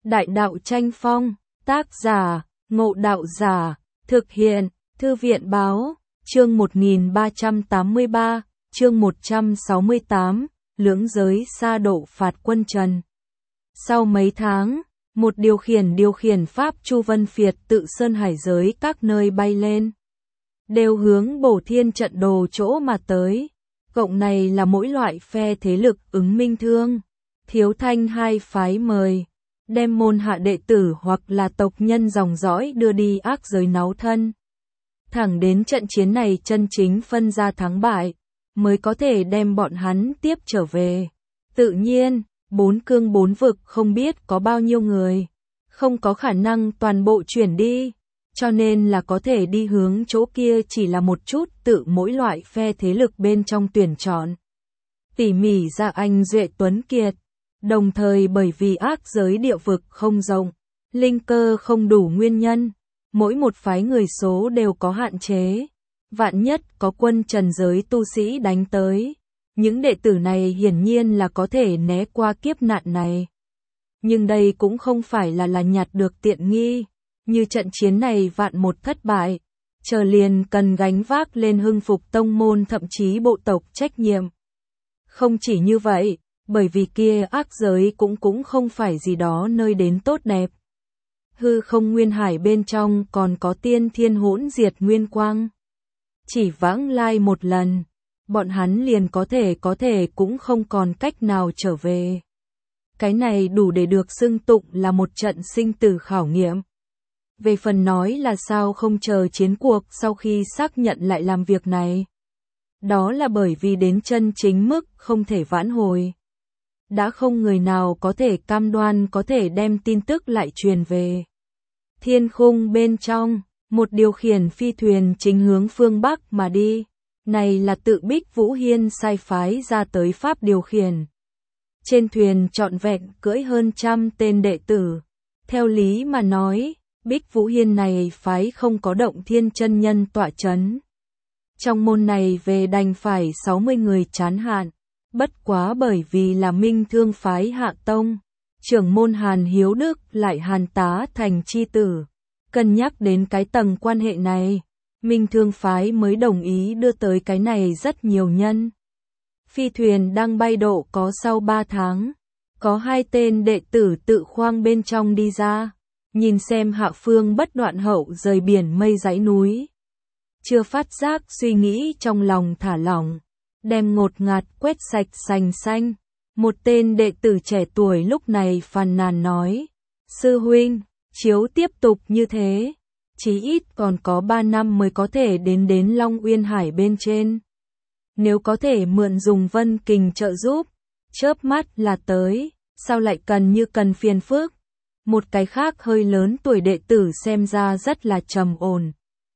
Đại đạo tranh phong, tác giả, Ngộ Đạo Giả, thực hiện, Thư viện báo, chương 1383, chương 168, lưỡng giới sa độ phạt quân Trần. Sau mấy tháng, một điều khiển pháp Chu Vân Phiệt tự sơn hải giới các nơi bay lên, đều hướng Bổ Thiên trận đồ chỗ mà tới. Cộng này là mỗi loại phe thế lực ứng Minh Thương, Thiếu Thanh hai phái mời, đem môn hạ đệ tử hoặc là tộc nhân dòng dõi đưa đi ác giới náu thân. Thẳng đến trận chiến này chân chính phân ra thắng bại, mới có thể đem bọn hắn tiếp trở về. Tự nhiên, bốn cương bốn vực không biết có bao nhiêu người, không có khả năng toàn bộ chuyển đi, cho nên là có thể đi hướng chỗ kia chỉ là một chút tự mỗi loại phe thế lực bên trong tuyển chọn. Tỉ mỉ ra anh Duệ Tuấn Kiệt, đồng thời bởi vì ác giới địa vực không rộng, linh cơ không đủ nguyên nhân, mỗi một phái người số đều có hạn chế. Vạn nhất có quân trần giới tu sĩ đánh tới, những đệ tử này hiển nhiên là có thể né qua kiếp nạn này. Nhưng đây cũng không phải là nhặt được tiện nghi, như trận chiến này vạn một thất bại, chờ liền cần gánh vác lên hưng phục tông môn thậm chí bộ tộc trách nhiệm. Không chỉ như vậy, bởi vì kia ác giới cũng không phải gì đó nơi đến tốt đẹp. Hư không nguyên hải bên trong còn có tiên thiên hỗn diệt nguyên quang. Chỉ vãng lai một lần, bọn hắn liền có thể cũng không còn cách nào trở về. Cái này đủ để được xưng tụng là một trận sinh tử khảo nghiệm. Về phần nói là sao không chờ chiến cuộc sau khi xác nhận lại làm việc này. Đó là bởi vì đến chân chính mức không thể vãn hồi. Đã không người nào có thể cam đoan có thể đem tin tức lại truyền về. Thiên khung bên trong, một điều khiển phi thuyền chính hướng phương Bắc mà đi. Này là tự Bích Vũ Hiên sai phái ra tới pháp điều khiển. Trên thuyền trọn vẹn cưỡi hơn 100 tên đệ tử. Theo lý mà nói, Bích Vũ Hiên này phái không có Động Thiên chân nhân tọa chấn. Trong môn này về đành phải 60 người chán hạn. Bất quá bởi vì là Minh Thương phái hạ tông, trưởng môn Hàn Hiếu Đức lại Hàn tá thành chi tử. Cân nhắc đến cái tầng quan hệ này, Minh Thương phái mới đồng ý đưa tới cái này rất nhiều nhân. Phi thuyền đang bay độ có sau 3 tháng, có 2 tên đệ tử tự khoang bên trong đi ra, nhìn xem hạ phương bất đoạn hậu rời biển mây dãy núi. Chưa phát giác suy nghĩ trong lòng thả lỏng, đem ngột ngạt quét sạch sành xanh. Một tên đệ tử trẻ tuổi lúc này phàn nàn nói, sư huynh, chiếu tiếp tục như thế, chí ít còn có 3 năm mới có thể đến Long Uyên Hải bên trên. Nếu có thể mượn dùng Vân Kình trợ giúp, chớp mắt là tới, sao lại cần phiền phức. Một cái khác hơi lớn tuổi đệ tử xem ra rất là trầm ổn.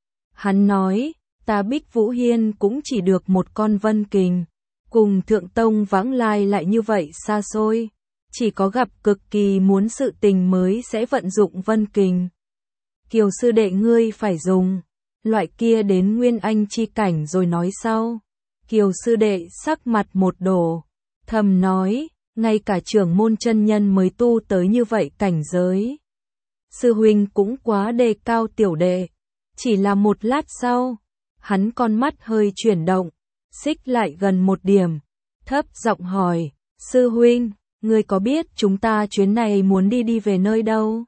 Hắn nói, ta Bích Vũ Hiên cũng chỉ được một con Vân Kình, cùng Thượng Tông vãng lai lại như vậy xa xôi, chỉ có gặp cực kỳ muốn sự tình mới sẽ vận dụng Vân Kình. Kiều sư đệ ngươi phải dùng loại kia đến Nguyên Anh chi cảnh rồi nói sau. Kiều sư đệ sắc mặt một đổ, thầm nói, ngay cả trưởng môn chân nhân mới tu tới như vậy cảnh giới. Sư huynh cũng quá đề cao tiểu đệ. Chỉ là một lát sau, hắn con mắt hơi chuyển động, xích lại gần một điểm, thấp giọng hỏi, sư huynh, ngươi có biết chúng ta chuyến này muốn đi về nơi đâu?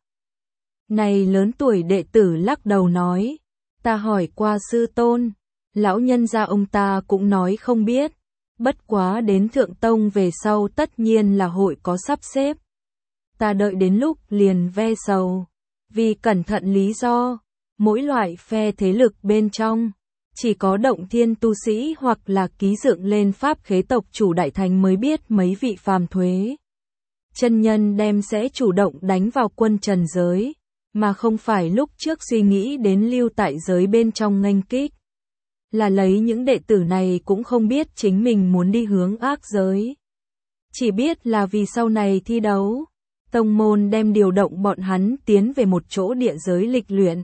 Này lớn tuổi đệ tử lắc đầu nói, ta hỏi qua sư tôn, lão nhân gia ông ta cũng nói không biết, bất quá đến Thượng Tông về sau tất nhiên là hội có sắp xếp. Ta đợi đến lúc liền ve sầu, vì cẩn thận lý do, mỗi loại phe thế lực bên trong, chỉ có Động Thiên tu sĩ hoặc là ký dựng lên pháp khế tộc chủ đại thành mới biết mấy vị phàm thuế. Chân nhân đem sẽ chủ động đánh vào quân trần giới, mà không phải lúc trước suy nghĩ đến lưu tại giới bên trong nghênh kích. Là lấy những đệ tử này cũng không biết chính mình muốn đi hướng ác giới. Chỉ biết là vì sau này thi đấu, tông môn đem điều động bọn hắn tiến về một chỗ địa giới lịch luyện.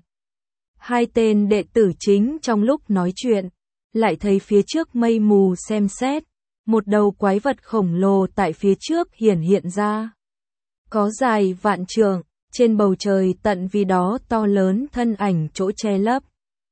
2 tên đệ tử chính trong lúc nói chuyện, lại thấy phía trước mây mù xem xét, một đầu quái vật khổng lồ tại phía trước hiện ra. Có dài vạn trượng, Trên bầu trời tận vì đó to lớn thân ảnh chỗ che lấp.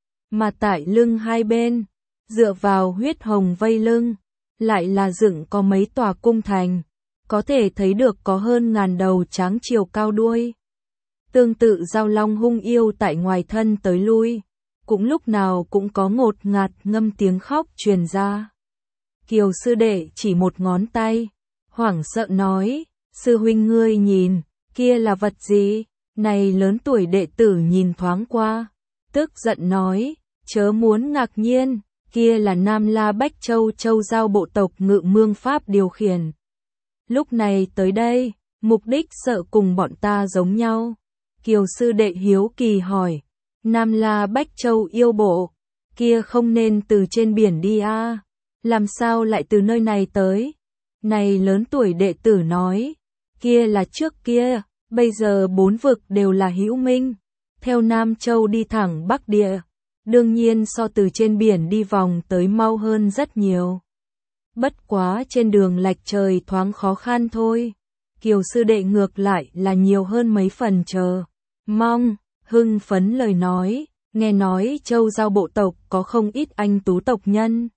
Mà tại lưng hai bên, dựa vào huyết hồng vây lưng, lại là dựng có mấy tòa cung thành, có thể thấy được có hơn ngàn đầu tráng chiều cao đuôi. Tương tự giao long hung yêu tại ngoài thân tới lui, cũng lúc nào cũng có ngột ngạt ngâm tiếng khóc truyền ra. Kiều sư đệ chỉ một ngón tay, hoảng sợ nói, sư huynh ngươi nhìn, kia là vật gì? Này lớn tuổi đệ tử nhìn thoáng qua, tức giận nói, chớ muốn ngạc nhiên, kia là Nam La Bách Châu Châu Giao bộ tộc Ngự Mương Pháp điều khiển. Lúc này tới đây, mục đích sợ cùng bọn ta giống nhau. Kiều sư đệ hiếu kỳ hỏi, Nam La Bách Châu yêu bộ, kia không nên từ trên biển đi a, làm sao lại từ nơi này tới? Này lớn tuổi đệ tử nói, kia là trước kia, bây giờ bốn vực đều là hữu minh, theo Nam Châu đi thẳng Bắc Địa, đương nhiên so từ trên biển đi vòng tới mau hơn rất nhiều. Bất quá trên đường lạch trời thoáng khó khăn thôi. Kiều sư đệ ngược lại là nhiều hơn mấy phần chờ mong, hưng phấn lời nói, nghe nói Châu Giao bộ tộc có không ít anh tú tộc nhân.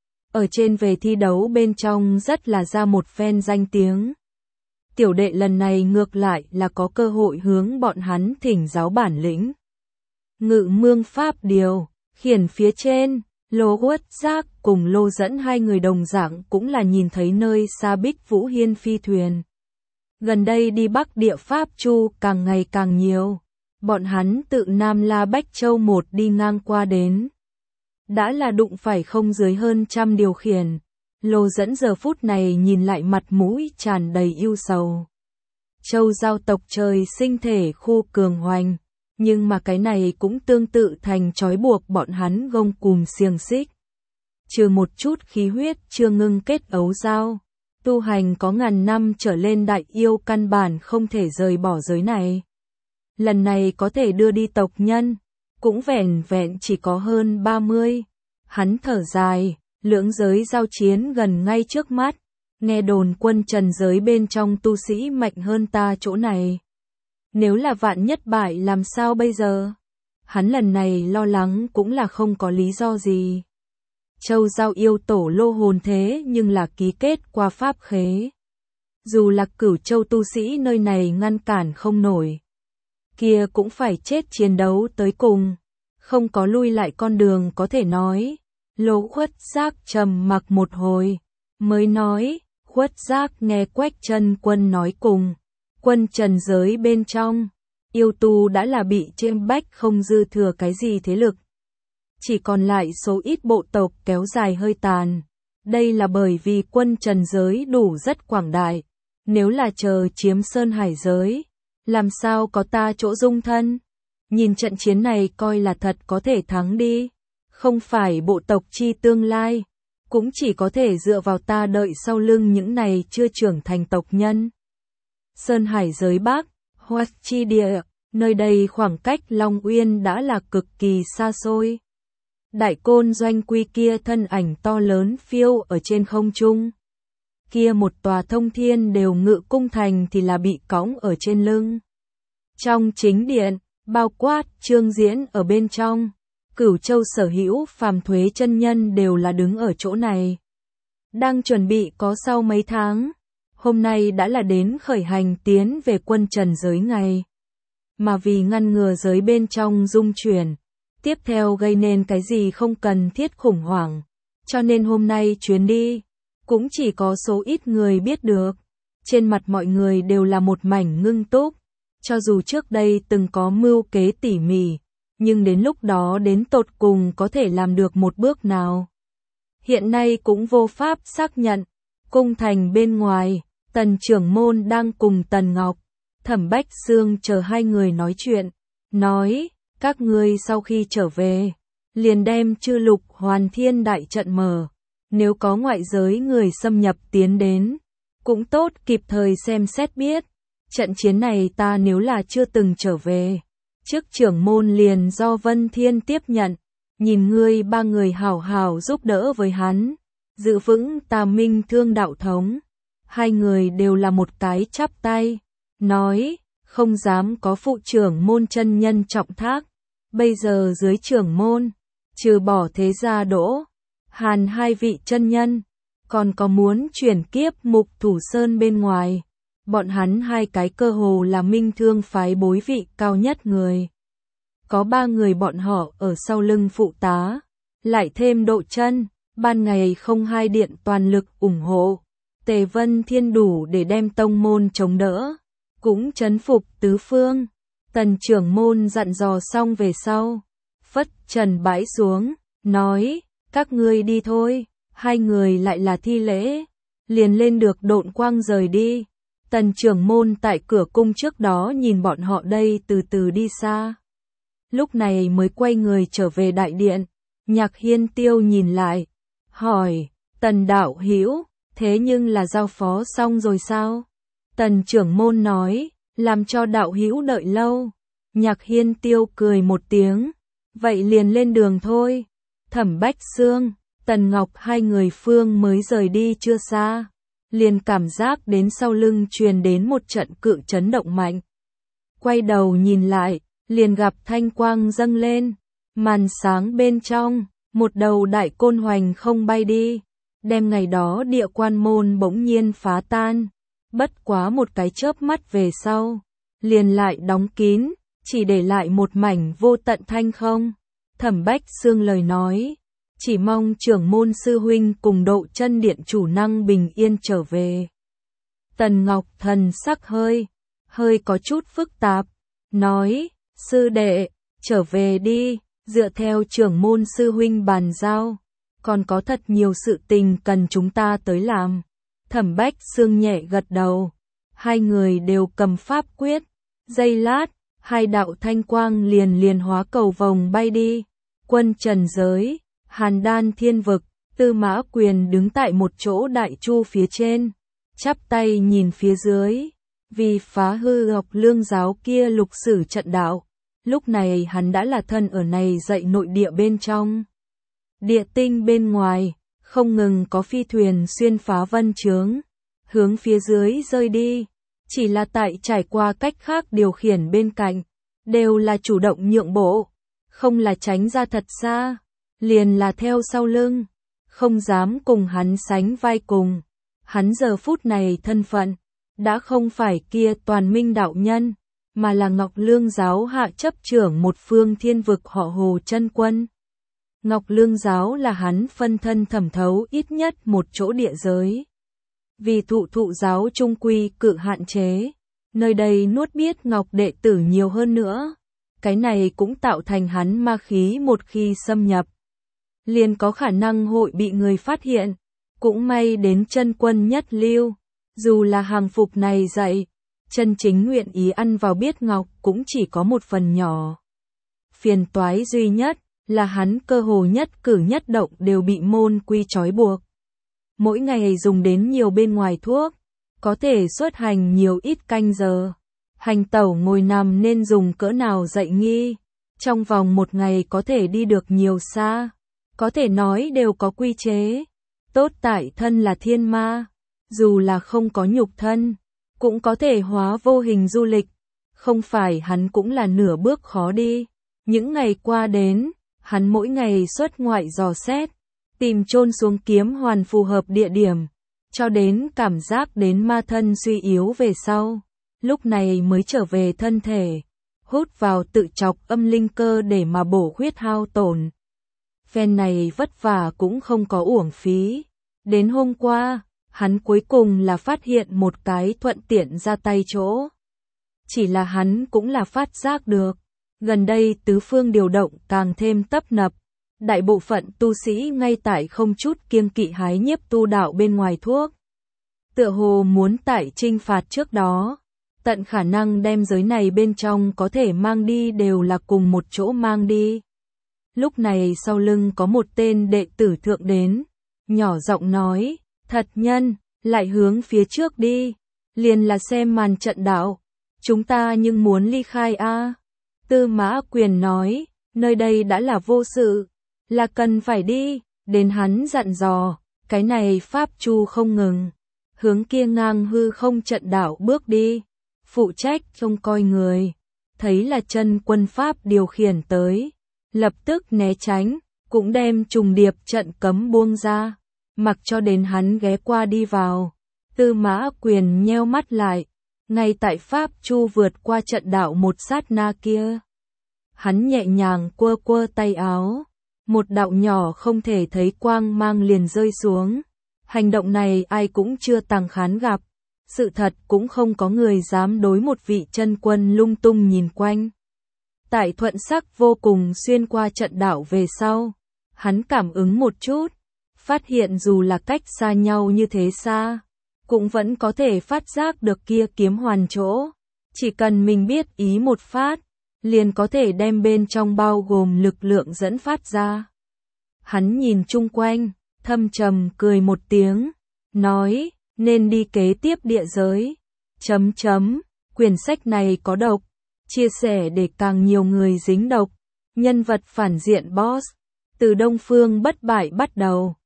Ở trên về thi đấu bên trong rất là ra một phen danh tiếng. Tiểu đệ lần này ngược lại là có cơ hội hướng bọn hắn thỉnh giáo bản lĩnh. Ngự Mương Pháp điều, khiển phía trên, Lô Uất Giác cùng Lô Dẫn hai người đồng dạng cũng là nhìn thấy nơi xa Bích Vũ Hiên phi thuyền. Gần đây đi Bắc Địa Pháp Chu càng ngày càng nhiều, bọn hắn tự Nam La Bách Châu một đi ngang qua đến. Đã là đụng phải không dưới hơn 100 điều khiển, Lô Dẫn giờ phút này nhìn lại mặt mũi tràn đầy ưu sầu. Châu Giao tộc trời sinh thể khu cường hoành, nhưng mà cái này cũng tương tự thành trói buộc bọn hắn gông cùm xiềng xích. Trừ một chút khí huyết chưa ngưng kết ấu giao, tu hành có ngàn năm trở lên đại yêu căn bản không thể rời bỏ giới này. Lần này có thể đưa đi tộc nhân, cũng vẻn vẹn chỉ có hơn 30. Hắn thở dài, lưỡng giới giao chiến gần ngay trước mắt, nghe đồn quân trần giới bên trong tu sĩ mạnh hơn ta chỗ này. Nếu là vạn nhất bại làm sao bây giờ? Hắn lần này lo lắng cũng là không có lý do gì. Châu Giao yêu tổ lô hồn thế nhưng là ký kết qua pháp khế. Dù là Cửu Châu tu sĩ nơi này ngăn cản không nổi, kia cũng phải chết chiến đấu tới cùng, không có lui lại con đường có thể nói. Lô Uất Giác trầm mặc một hồi, mới nói, Uất Giác nghe Quách Chân Quân nói cùng, quân trần giới bên trong, yêu tu đã là bị chiêm bách không dư thừa cái gì thế lực. Chỉ còn lại số ít bộ tộc kéo dài hơi tàn. Đây là bởi vì quân trần giới đủ rất quảng đại. Nếu là chờ chiếm sơn hải giới, làm sao có ta chỗ dung thân? Nhìn trận chiến này coi là thật có thể thắng đi. Không phải bộ tộc chi tương lai, cũng chỉ có thể dựa vào ta đợi sau lưng những này chưa trưởng thành tộc nhân. Sơn hải giới Bắc, Hoắc chi địa, nơi đây khoảng cách Long Uyên đã là cực kỳ xa xôi. Đại côn doanh quy kia thân ảnh to lớn phiêu ở trên không trung. Kia một tòa thông thiên đều ngự cung thành thì là bị cõng ở trên lưng. Trong chính điện, bao quát Trương Diễn ở bên trong, Cửu Châu sở hữu phàm thuế chân nhân đều là đứng ở chỗ này. Đang chuẩn bị có sau mấy tháng, hôm nay đã là đến khởi hành tiến về quân trần giới ngày. Mà vì ngăn ngừa giới bên trong dung chuyển, tiếp theo gây nên cái gì không cần thiết khủng hoảng, cho nên hôm nay chuyến đi, cũng chỉ có số ít người biết được. Trên mặt mọi người đều là một mảnh ngưng túc, cho dù trước đây từng có mưu kế tỉ mỉ, nhưng đến lúc đó đến tột cùng có thể làm được một bước nào. Hiện nay cũng vô pháp xác nhận. Cung thành bên ngoài, Tần trưởng môn đang cùng Tần Ngọc, Thẩm Bách Xương chờ hai người nói chuyện, nói, các ngươi sau khi trở về, liền đem Chư Lục Hoàn Thiên đại trận mở, nếu có ngoại giới người xâm nhập tiến đến, cũng tốt kịp thời xem xét biết. Trận chiến này ta nếu là chưa từng trở về, trước trưởng môn liền do Vân Thiên tiếp nhận, nhìn ngươi ba người hảo hảo giúp đỡ với hắn, giữ vững ta Minh Thương đạo thống. Hai người đều là một cái chắp tay, nói, không dám có phụ trưởng môn chân nhân trọng thác. Bây giờ dưới trưởng môn, trừ bỏ Thế Gia Đỗ, Hàn hai vị chân nhân, còn có muốn chuyển kiếp Mục Thủ Sơn bên ngoài. Bọn hắn hai cái cơ hồ là Minh Thương phái bối vị cao nhất người. Có 3 người bọn họ ở sau lưng phụ tá, lại thêm Độ Chân, ban ngày không hai điện toàn lực ủng hộ. Tề Vân Thiên đủ để đem tông môn chống đỡ, cũng trấn phục tứ phương. Tần trưởng môn dặn dò xong về sau, phất trần bãi xuống, nói, các ngươi đi thôi. Hai người lại là thi lễ, liền lên được độn quang rời đi. Tần trưởng môn tại cửa cung trước đó nhìn bọn họ đây từ từ đi xa. Lúc này mới quay người trở về đại điện. Nhạc Hiên Tiêu nhìn lại, hỏi, Tần đạo hữu, thế nhưng là giao phó xong rồi sao? Tần trưởng môn nói, làm cho đạo hữu đợi lâu. Nhạc Hiên Tiêu cười một tiếng, vậy liền lên đường thôi. Thẩm Bách Xương, Tần Ngọc hai người phương mới rời đi chưa xa, liền cảm giác đến sau lưng truyền đến một trận cự chấn động mạnh. Quay đầu nhìn lại, liền gặp thanh quang dâng lên, màn sáng bên trong, một đầu đại côn hoành không bay đi, đem ngày đó địa quan môn bỗng nhiên phá tan, bất quá một cái chớp mắt về sau, liền lại đóng kín, chỉ để lại một mảnh vô tận thanh không. Thẩm Bách Xương lời nói, chỉ mong trưởng môn sư huynh cùng Độ Chân điện chủ năng bình yên trở về. Tần Ngọc thần sắc hơi có chút phức tạp, nói, sư đệ, trở về đi, dựa theo trưởng môn sư huynh bàn giao, còn có thật nhiều sự tình cần chúng ta tới làm. Thẩm Bách Xương nhẹ gật đầu, hai người đều cầm pháp quyết, giây lát, hai đạo thanh quang liền hóa cầu vồng bay đi. Quân trần giới, Hàn Đan Thiên Vực, Tư Mã Quyền đứng tại một chỗ đại chu phía trên, chắp tay nhìn phía dưới, vì phá hư Ngọc Lương giáo kia lục sử trận đạo. Lúc này hắn đã là thân ở này dậy nội địa bên trong. Địa tinh bên ngoài, không ngừng có phi thuyền xuyên phá vân chướng, hướng phía dưới rơi đi, chỉ là tại trải qua cách khác điều khiển bên cạnh, đều là chủ động nhượng bộ, không là tránh ra thật xa, liền là theo sau lưng, không dám cùng hắn sánh vai cùng. Hắn giờ phút này thân phận, đã không phải kia Toàn Minh đạo nhân, mà là Ngọc Lương giáo hạ chấp trưởng một phương thiên vực họ Hồ chân quân. Ngọc Lương giáo là hắn phân thân thẩm thấu ít nhất một chỗ địa giới. Vì thụ giáo trung quy cự hạn chế, nơi đây nuốt biết Ngọc đệ tử nhiều hơn nữa. Cái này cũng tạo thành hắn ma khí một khi xâm nhập, liền có khả năng hội bị người phát hiện. Cũng may đến chân quân nhất lưu, dù là hàng phục này dạy, chân chính nguyện ý ăn vào biết Ngọc cũng chỉ có một phần nhỏ. Phiền toái duy nhất là hắn cơ hồ nhất cử nhất động đều bị môn quy trói buộc. Mỗi ngày dùng đến nhiều bên ngoài thuốc, có thể xuất hành nhiều ít canh giờ. Hành tẩu ngồi nằm nên dùng cỡ nào dậy nghi, trong vòng một ngày có thể đi được nhiều xa, có thể nói đều có quy chế. Tốt tại thân là thiên ma, dù là không có nhục thân, cũng có thể hóa vô hình du lịch, không phải hắn cũng là nửa bước khó đi. Những ngày qua đến, hắn mỗi ngày xuất ngoại dò xét, tìm chôn xuống kiếm hoàn phù hợp địa điểm, cho đến cảm giác đến ma thân suy yếu về sau, lúc này mới trở về thân thể, hút vào tự chọc âm linh cơ để mà bổ huyết hao tổn. Phen này vất vả cũng không có uổng phí. Đến hôm qua, hắn cuối cùng là phát hiện một cái thuận tiện ra tay chỗ. Chỉ là hắn cũng là phát giác được, gần đây tứ phương điều động càng thêm tấp nập. Đại bộ phận tu sĩ ngay tại không chút kiêng kỵ hái nhiếp tu đạo bên ngoài thuốc. Tựa hồ muốn tại trinh phạt trước đó, tận khả năng đem giới này bên trong có thể mang đi đều là cùng một chỗ mang đi. Lúc này sau lưng có một tên đệ tử thượng đến, nhỏ giọng nói, thật nhân, lại hướng phía trước đi, liền là xem màn trận đạo, chúng ta nhưng muốn ly khai a. Tư Mã Quyền nói, nơi đây đã là vô sự, là cần phải đi, đến hắn dặn dò, cái này pháp chu không ngừng, hướng kia ngang hư không trận đạo bước đi. phụ trách trông coi người, thấy là chân quân Pháp điều khiển tới, lập tức né tránh, cũng đem trùng điệp trận cấm buông ra, mặc cho đến hắn ghé qua đi vào. Tư Mã Quyền nheo mắt lại, ngay tại Pháp Chu vượt qua trận đạo một sát na kia. Hắn nhẹ nhàng quơ quơ tay áo, một đạo nhỏ không thể thấy quang mang liền rơi xuống. Hành động này ai cũng chưa từng khán gặp, sự thật cũng không có người dám đối một vị chân quân lung tung nhìn quanh. Tại Thuận Sắc vô cùng xuyên qua trận đạo về sau, hắn cảm ứng một chút, phát hiện dù là cách xa nhau như thế xa, cũng vẫn có thể phát giác được kia kiếm hoàn chỗ, chỉ cần mình biết ý một phát, liền có thể đem bên trong bao gồm lực lượng dẫn phát ra. Hắn nhìn chung quanh, thâm trầm cười một tiếng, nói, nên đi kế tiếp địa giới. Quyển sách này có độc, chia sẻ để càng nhiều người dính độc. Nhân vật phản diện boss, từ Đông Phương Bất Bại bắt đầu.